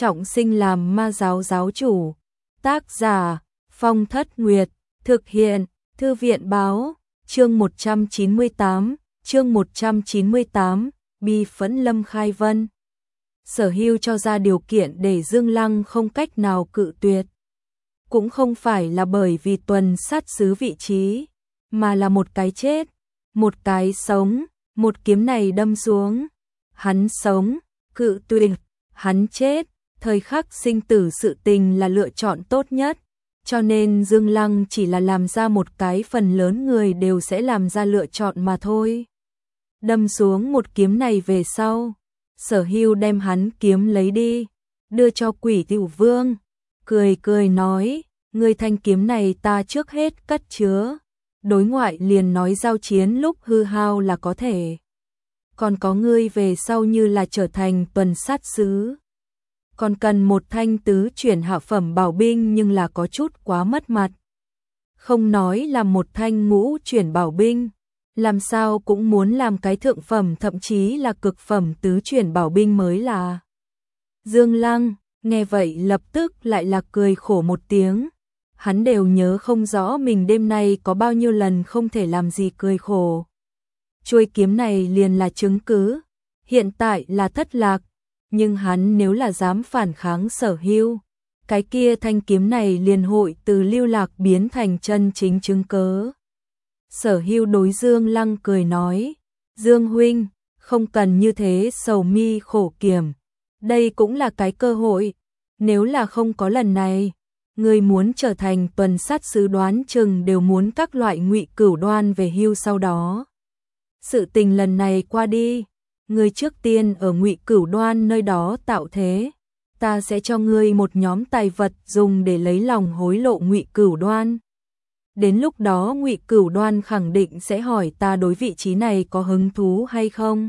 trọng sinh làm ma giáo giáo chủ. Tác giả Phong Thất Nguyệt. Thực hiện Thư viện Báo. Chương 198. Bi phẫn Lâm Khai Vân. Sở Hưu cho ra điều kiện để Dương Lăng không cách nào cự tuyệt. Cũng không phải là bởi vì tuần sát sứ vị trí, mà là một cái chết, một cái sống, một kiếm này đâm xuống. Hắn sống, cự tuyệt, hắn chết, thời khắc sinh tử sự tình là lựa chọn tốt nhất. Cho nên Dương Lăng chỉ là làm ra một cái phần lớn người đều sẽ làm ra lựa chọn mà thôi. Đâm xuống một kiếm này về sau, Sở Hưu đem hắn kiếm lấy đi, đưa cho Quỷ Tiểu Vương, cười cười nói, ngươi thanh kiếm này ta trước hết cất chứa, đối ngoại liền nói giao chiến lúc hư hao là có thể. Còn có ngươi về sau như là trở thành tuần sát sứ, còn cần một thanh tứ chuyển hạ phẩm bảo binh nhưng là có chút quá mất mặt. Không nói là một thanh ngũ chuyển bảo binh, làm sao cũng muốn làm cái thượng phẩm thậm chí là cực phẩm tứ chuyển bảo binh mới là. Dương Lăng nghe vậy lập tức lại là cười khổ một tiếng. Hắn đều nhớ không rõ mình đêm nay có bao nhiêu lần không thể làm gì cười khổ. Chuôi kiếm này liền là chứng cứ, hiện tại là thất lạc, nhưng hắn nếu là dám phản kháng Sở Hưu, cái kia thanh kiếm này liền hội từ lưu lạc biến thành chân chính chứng cớ. Sở Hưu đối Dương Lăng cười nói, Dương huynh, không cần như thế sầu mi khổ kiểm, đây cũng là cái cơ hội, nếu là không có lần này, người muốn trở thành tuần sát sứ đoán chừng đều muốn các loại ngụy cửu đoan về hưu sau đó. Sự tình lần này qua đi, ngươi trước tiên ở ngụy cửu đoan nơi đó tạo thế, ta sẽ cho ngươi một nhóm tài vật dùng để lấy lòng hối lộ ngụy cửu đoan. Đến lúc đó ngụy cửu đoan khẳng định sẽ hỏi ta đối vị trí này có hứng thú hay không.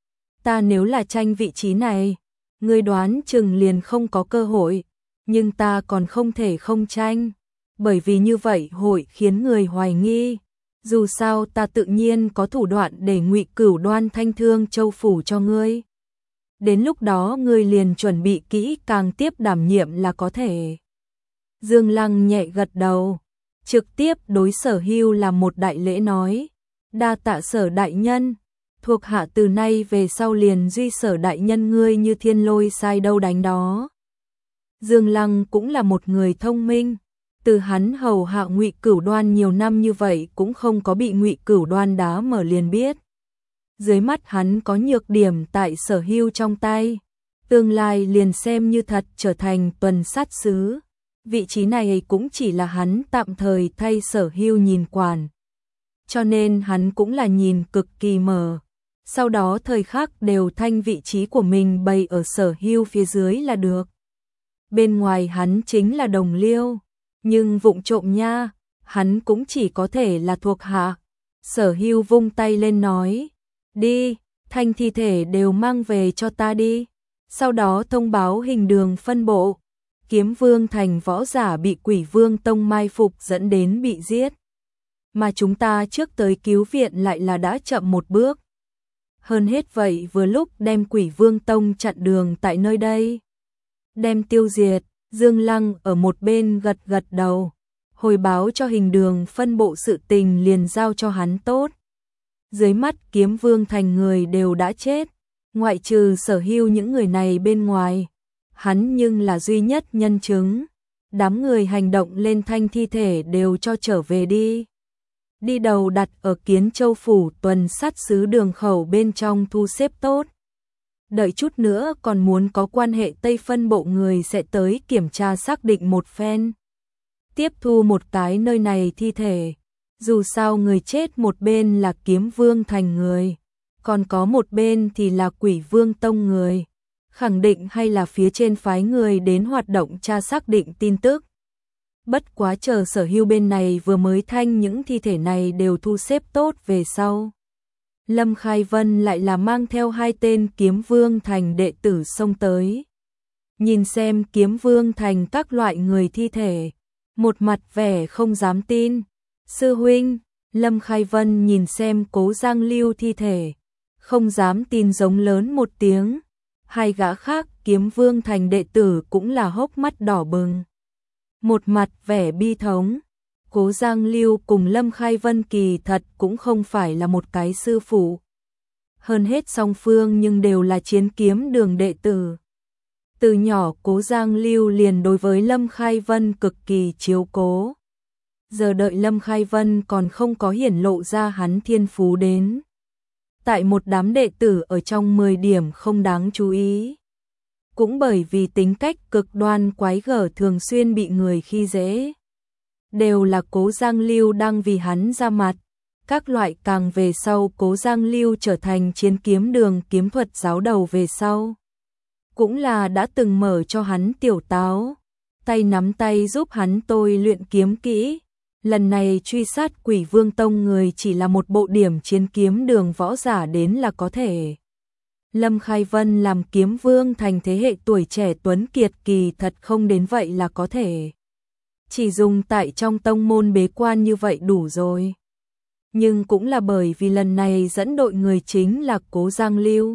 Ta nếu là tranh vị trí này, ngươi đoán chừng liền không có cơ hội, nhưng ta còn không thể không tranh, bởi vì như vậy hội khiến người hoài nghi. Dù sao ta tự nhiên có thủ đoạn để ngụy cửu đoan thanh thương châu phủ cho ngươi. Đến lúc đó ngươi liền chuẩn bị kỹ càng tiếp đảm nhiệm là có thể. Dương Lăng nhẹ gật đầu, trực tiếp đối Sở Hưu làm một đại lễ nói, đa tạ Sở đại nhân, thuộc hạ từ nay về sau liền duy Sở đại nhân ngươi như thiên lôi sai đâu đánh đó. Dương Lăng cũng là một người thông minh, từ hắn hầu hạ ngụy cửu đoan nhiều năm như vậy cũng không có bị ngụy cửu đoan đá mở liền biết. Dưới mắt hắn có nhược điểm tại Sở Hưu trong tay, tương lai liền xem như thật trở thành tuần sát sứ. Vị trí này cũng chỉ là hắn tạm thời thay Sở Hưu nhìn quản. Cho nên hắn cũng là nhìn cực kỳ mờ. Sau đó thời khắc đều thanh vị trí của mình bày ở Sở Hưu phía dưới là được. Bên ngoài hắn chính là đồng liêu, nhưng vụng trộm nha, hắn cũng chỉ có thể là thuộc hạ. Sở Hưu vung tay lên nói, đi, thanh thi thể đều mang về cho ta đi. Sau đó thông báo hình đường phân bộ, Kiếm Vương thành võ giả bị Quỷ Vương tông mai phục dẫn đến bị giết. Mà chúng ta trước tới cứu viện lại là đã chậm một bước. Hơn hết vậy vừa lúc đem Quỷ Vương tông chặn đường tại nơi đây. Đem tiêu diệt. Dương Lăng ở một bên gật gật đầu, hồi báo cho hình đường phân bộ sự tình liền giao cho hắn tốt. Dưới mắt Kiếm Vương thành người đều đã chết, ngoại trừ Sở Hưu những người này bên ngoài, hắn nhưng là duy nhất nhân chứng. Đám người hành động lên thanh thi thể đều cho trở về đi. Đi đầu đặt ở Kiến Châu phủ tuần sát sứ đường khẩu bên trong thu xếp tốt. Đợi chút nữa còn muốn có quan hệ Tây phân bộ người sẽ tới kiểm tra xác định một phen. Tiếp thu một cái nơi này thi thể. Dù sao người chết một bên là Kiếm Vương thành người, còn có một bên thì là Quỷ Vương tông người. Khẳng định hay là phía trên phái người đến hoạt động tra xác định tin tức. Bất quá chờ Sở Hưu bên này vừa mới thanh những thi thể này đều thu xếp tốt về sau. Lâm Khai Vân lại là mang theo 2 tên Kiếm Vương thành đệ tử xông tới. Nhìn xem Kiếm Vương thành các loại người thi thể, một mặt vẻ không dám tin. Sư huynh, Lâm Khai Vân nhìn xem Cố Giang Lưu thi thể, không dám tin giống lớn một tiếng. 2 gã khác Kiếm Vương Thành đệ tử cũng là hốc mắt đỏ bừng. Một mặt vẻ bi thống, Cố Giang Lưu cùng Lâm Khai Vân kỳ thật cũng không phải là một cái sư phụ. Hơn hết song phương nhưng đều là chiến kiếm đường đệ tử. Từ nhỏ Cố Giang Lưu liền đối với Lâm Khai Vân cực kỳ chiếu cố. Giờ đợi Lâm Khai Vân còn không có hiển lộ ra hắn thiên phú đến. Tại một đám đệ tử ở trong 10 điểm không đáng chú ý. Cũng bởi vì tính cách cực đoan quái gở thường xuyên bị người khi dễ. Đều là Cố Giang Lưu đang vì hắn ra mặt. Các loại càng về sau Cố Giang Lưu trở thành chiến kiếm đường kiếm thuật giáo đầu về sau. Cũng là đã từng mở cho hắn tiểu táo. Tay nắm tay giúp hắn tôi luyện kiếm kỹ. Lần này truy sát Quỷ Vương Tông người chỉ là một bộ điểm chiến kiếm đường võ giả đến là có thể. Lâm Khai Vân làm kiếm vương thành thế hệ tuổi trẻ tuấn kiệt kỳ thật không đến vậy là có thể. Chỉ dùng tại trong tông môn bế quan như vậy đủ rồi. Nhưng cũng là bởi vì lần này dẫn đội người chính là Cố Giang Lưu.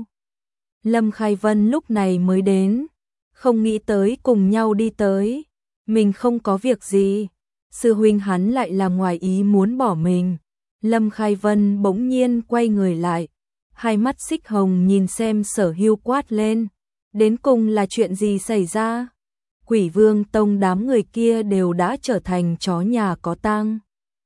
Lâm Khai Vân lúc này mới đến, không nghĩ tới cùng nhau đi tới. Mình không có việc gì. Sư huynh hắn lại là ngoài ý muốn bỏ mình. Lâm Khai Vân bỗng nhiên quay người lại. Hai mắt xích hồng nhìn xem Sở Hưu quát lên. Đến cùng là chuyện gì xảy ra? Quỷ Vương Tông đám người kia đều đã trở thành chó nhà có tang.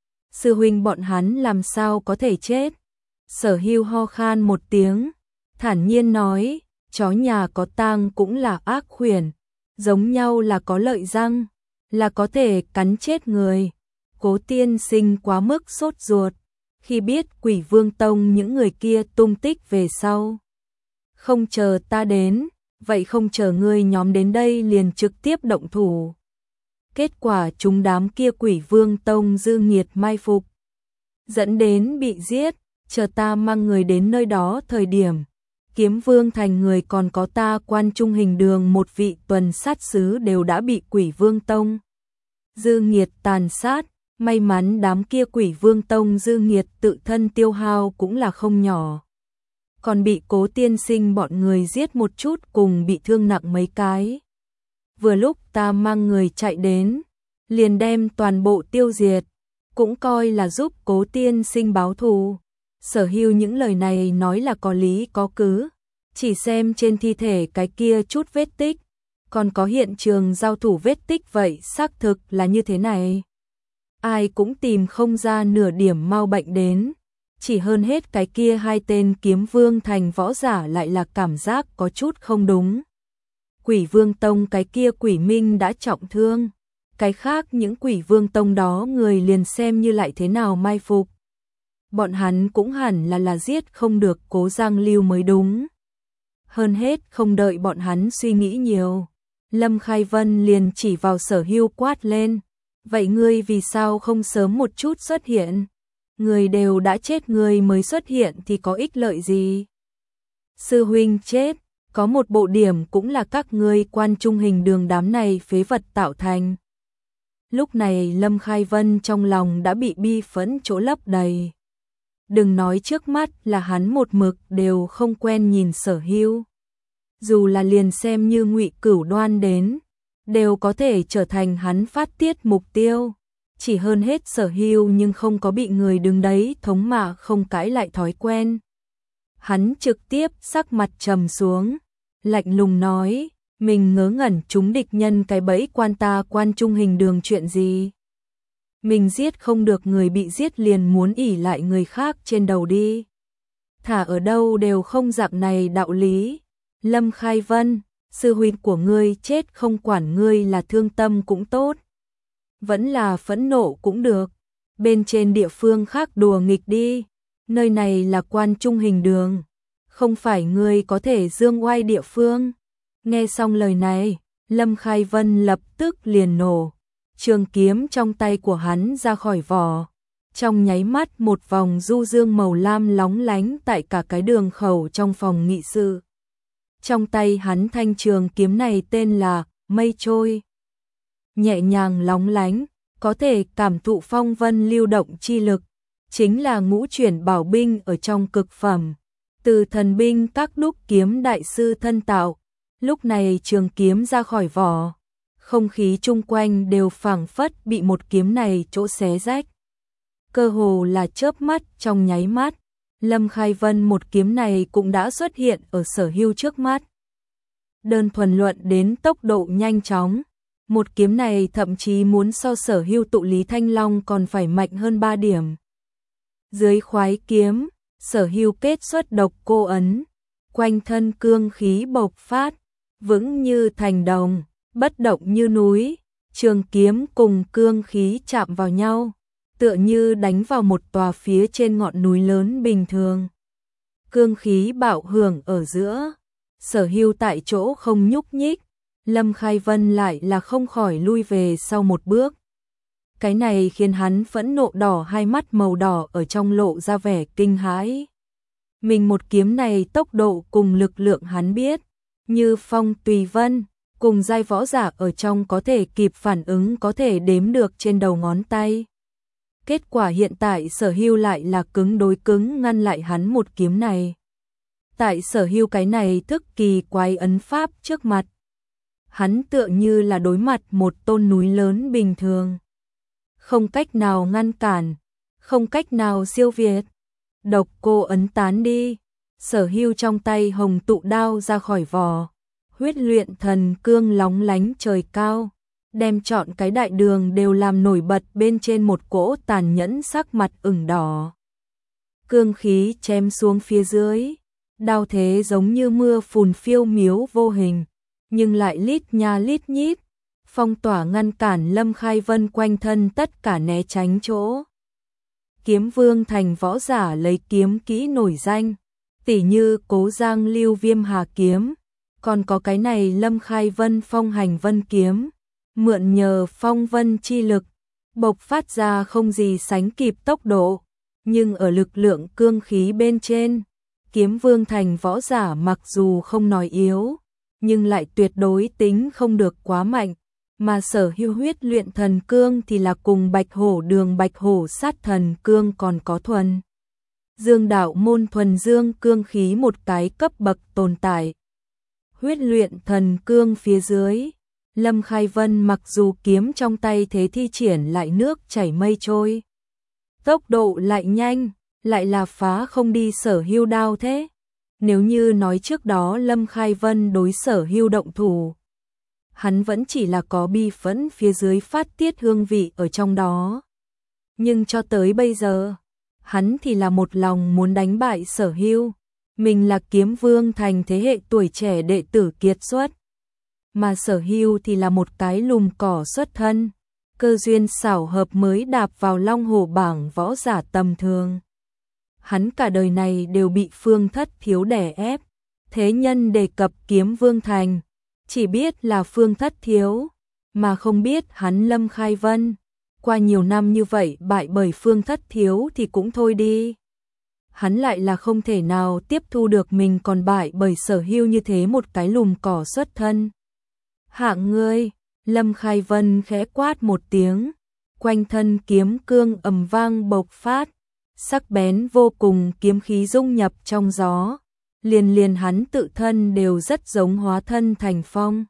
Sư huynh bọn hắn làm sao có thể chết? Sở Hưu ho khan một tiếng, thản nhiên nói, chó nhà có tang cũng là ác khuyển, giống nhau là có lợi răng, là có thể cắn chết người. Cố tiên sinh quá mức sốt ruột, khi biết Quỷ Vương Tông những người kia tung tích về sau. Không chờ ta đến, vậy không chờ ngươi nhóm đến đây liền trực tiếp động thủ. Kết quả chúng đám kia Quỷ Vương Tông dư nghiệt mai phục, dẫn đến bị giết. Chờ ta mang người đến nơi đó thời điểm, Kiếm Vương Thành người còn có ta Quan Trung Hình Đường một vị tuần sát sứ đều đã bị Quỷ Vương Tông dư nghiệt tàn sát. May mắn đám kia Quỷ Vương Tông dư nghiệt tự thân tiêu hao cũng là không nhỏ. Còn bị Cố tiên sinh bọn người giết một chút cùng bị thương nặng mấy cái. Vừa lúc ta mang người chạy đến, liền đem toàn bộ tiêu diệt, cũng coi là giúp Cố tiên sinh báo thù. Sở Hưu những lời này nói là có lý có cứ, chỉ xem trên thi thể cái kia chút vết tích, còn có hiện trường giao thủ vết tích vậy xác thực là như thế này. Ai cũng tìm không ra nửa điểm mau bệnh đến, chỉ hơn hết cái kia hai tên Kiếm Vương Thành võ giả lại là cảm giác có chút không đúng. Quỷ Vương Tông cái kia Quỷ Minh đã trọng thương, cái khác những Quỷ Vương Tông đó người liền xem như lại thế nào mai phục. Bọn hắn cũng hẳn là giết không được Cố Giang Lưu mới đúng. Hơn hết không đợi bọn hắn suy nghĩ nhiều, Lâm Khai Vân liền chỉ vào Sở Hưu quát lên. Vậy ngươi vì sao không sớm một chút xuất hiện? Người đều đã chết người mới xuất hiện thì có ích lợi gì? Sư huynh chết, có một bộ điểm cũng là các ngươi Quan Trung Hình Đường đám này phế vật tạo thành. Lúc này Lâm Khai Vân trong lòng đã bị bi phẫn chỗ lấp đầy. Đừng nói trước mắt là hắn một mực đều không quen nhìn Sở Hưu. Dù là liền xem như Ngụy Cửu Đoan đến, đều có thể trở thành hắn phát tiết mục tiêu. Chỉ hơn hết Sở Hưu nhưng không có bị người đứng đấy thống mạ không cãi lại thói quen. Hắn trực tiếp sắc mặt trầm xuống, lạnh lùng nói, mình ngớ ngẩn chúng địch nhân cái bẫy quan ta Quan Trung Hình Đường chuyện gì. Mình giết không được người bị giết liền muốn ỷ lại người khác trên đầu đi. Thả ở đâu đều không dạng này đạo lý. Lâm Khai Vân, sư huynh của ngươi chết không quản ngươi là thương tâm cũng tốt, vẫn là phẫn nộ cũng được, bên trên địa phương khác đùa nghịch đi, nơi này là Quan Trung Hình Đường, không phải ngươi có thể dương oai địa phương. Nghe xong lời này, Lâm Khai Vân lập tức liền nổ, trường kiếm trong tay của hắn ra khỏi vỏ, trong nháy mắt một vòng du dương màu lam lóng lánh tại cả cái đường khẩu trong phòng nghị sự. Trong tay hắn thanh trường kiếm này tên là Mây Trôi. Nhẹ nhàng lóng lánh, có thể cảm thụ phong vân lưu động chi lực, chính là ngũ chuyển bảo binh ở trong cực phẩm. Từ thần binh các đúc kiếm đại sư thân tạo, Lúc này trường kiếm ra khỏi vỏ, không khí chung quanh đều phảng phất bị một kiếm này chỗ xé rách. Cơ hồ là chớp mắt trong nháy mắt, Lâm Khai Vân một kiếm này cũng đã xuất hiện ở Sở Hưu trước mắt. Đơn thuần luận đến tốc độ nhanh chóng, một kiếm này thậm chí muốn so Sở Hưu tụ Lý Thanh Long còn phải mạnh hơn 3 điểm. Dưới khoái kiếm, Sở Hưu kết xuất độc cô ấn, quanh thân cương khí bộc phát, vững như thành đồng, bất động như núi, trường kiếm cùng cương khí chạm vào nhau, tựa như đánh vào một tòa phía trên ngọn núi lớn bình thường. Cương khí bạo hưởng ở giữa, Sở Hưu tại chỗ không nhúc nhích, Lâm Khai Vân lại là không khỏi lui về sau một bước. Cái này khiến hắn phẫn nộ đỏ hai mắt màu đỏ ở trong lộ ra vẻ kinh hãi. Mình một kiếm này tốc độ cùng lực lượng hắn biết, như phong tùy vân, cùng giai võ giả ở trong có thể kịp phản ứng có thể đếm được trên đầu ngón tay. Kết quả hiện tại Sở Hưu lại là cứng đối cứng ngăn lại hắn một kiếm này. Tại Sở Hưu cái này thức kỳ quái ấn pháp trước mặt, hắn tựa như là đối mặt một tôn núi lớn bình thường. Không cách nào ngăn cản, không cách nào siêu việt. Độc cô ấn tán đi, Sở Hưu trong tay hồng tụ đao ra khỏi vỏ, huyết luyện thần cương lóng lánh trời cao, đem trọn cái đại đường đều làm nổi bật bên trên một cỗ tàn nhẫn sắc mặt ửng đỏ. Cương khí chém xuống phía dưới, đao thế giống như mưa phùn phiêu miếu vô hình, nhưng lại lít nha lít nhít, phong tỏa ngăn cản Lâm Khai Vân quanh thân tất cả né tránh chỗ. Kiếm Vương thành võ giả lấy kiếm kỹ nổi danh, tỉ như Cố Giang Lưu Viêm Hà kiếm, còn có cái này Lâm Khai Vân Phong Hành Vân kiếm, mượn nhờ phong vân chi lực, bộc phát ra không gì sánh kịp tốc độ, nhưng ở lực lượng cương khí bên trên, Kiếm Vương thành võ giả mặc dù không nói yếu, nhưng lại tuyệt đối tính không được quá mạnh, mà Sở Hưu huyết luyện thần cương thì là cùng Bạch Hổ đường Bạch Hổ sát thần cương còn có thuần dương đạo môn thuần dương cương khí một cái cấp bậc tồn tại. Huyết luyện thần cương phía dưới, Lâm Khai Vân mặc dù kiếm trong tay thế thi triển lại nước chảy mây trôi, tốc độ lại nhanh, lại là phá không đi Sở Hưu đao thế. Nếu như nói trước đó Lâm Khai Vân đối Sở Hưu động thủ, hắn vẫn chỉ là có bi phẫn phía dưới phát tiết hương vị ở trong đó. Nhưng cho tới bây giờ, hắn thì là một lòng muốn đánh bại Sở Hưu. Mình là Kiếm Vương thành thế hệ tuổi trẻ đệ tử kiệt xuất, mà Sở Hưu thì là một cái lùm cỏ xuất thân, cơ duyên xảo hợp mới đạp vào Long Hổ bảng võ giả tầm thường. Hắn cả đời này đều bị Phương Thất Thiếu đè ép, thế nhân đề cập Kiếm Vương thành, chỉ biết là Phương Thất Thiếu, mà không biết hắn Lâm Khai Vân. Qua nhiều năm như vậy bại bởi Phương Thất Thiếu thì cũng thôi đi. Hắn lại là không thể nào tiếp thu được mình còn bại bởi Sở Hưu như thế một cái lùm cỏ xuất thân. Hạng ngươi, Lâm Khai Vân khẽ quát một tiếng, quanh thân kiếm cương ầm vang bộc phát, sắc bén vô cùng kiếm khí dung nhập trong gió, liền hắn tự thân đều rất giống hóa thân thành phong.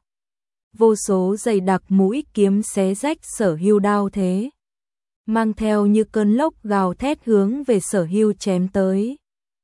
Vô số dày đặc mũi kiếm xé rách Sở Hưu đao thế, mang theo như cơn lốc gào thét hướng về Sở Hưu chém tới.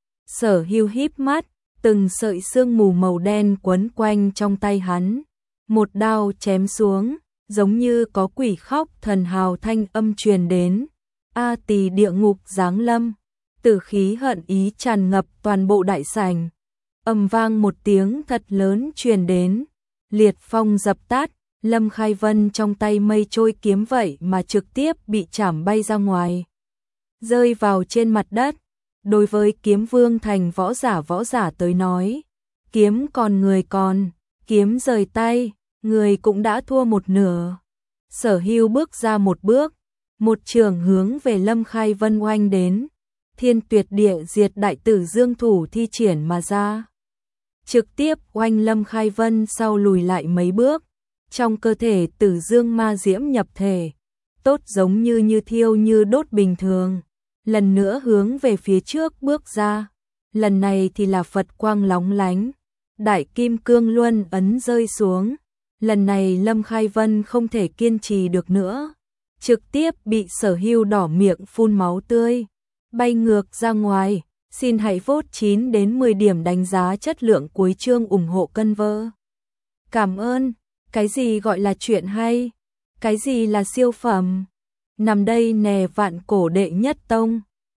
Sở Hưu híp mắt, từng sợi sương mù màu đen quấn quanh trong tay hắn, một đao chém xuống, giống như có quỷ khóc thần hào thanh âm truyền đến. A Tỳ địa ngục giáng lâm, tử khí hận ý tràn ngập toàn bộ đại sảnh. Ầm vang một tiếng thật lớn truyền đến, liệt phong dập tắt, Lâm Khai Vân trong tay mây trôi kiếm vậy mà trực tiếp bị chảm bay ra ngoài, rơi vào trên mặt đất. Đối với Kiếm Vương thành võ giả tới nói, kiếm còn người còn, kiếm rời tay, người cũng đã thua một nửa. Sở Hưu bước ra một bước, một trường hướng về Lâm Khai Vân oanh đến, Thiên Tuyệt Địa Diệt Đại Tử Dương thủ thi triển mà ra, trực tiếp oanh Lâm Khai Vân sau lùi lại mấy bước. Trong cơ thể Tử Dương ma diễm nhập thể, tốt giống như thiêu như đốt bình thường, lần nữa hướng về phía trước bước ra. Lần này thì là Phật quang lóng lánh, Đại kim cương luân ấn rơi xuống. Lần này Lâm Khai Vân không thể kiên trì được nữa, trực tiếp bị Sở Hưu đỏ miệng phun máu tươi, bay ngược ra ngoài. Xin hãy vote 9 đến 10 điểm đánh giá chất lượng cuối chương ủng hộ cân vơ. Cảm ơn. Cái gì gọi là chuyện hay? Cái gì là siêu phẩm? Nằm đây nè, vạn cổ đệ nhất tông.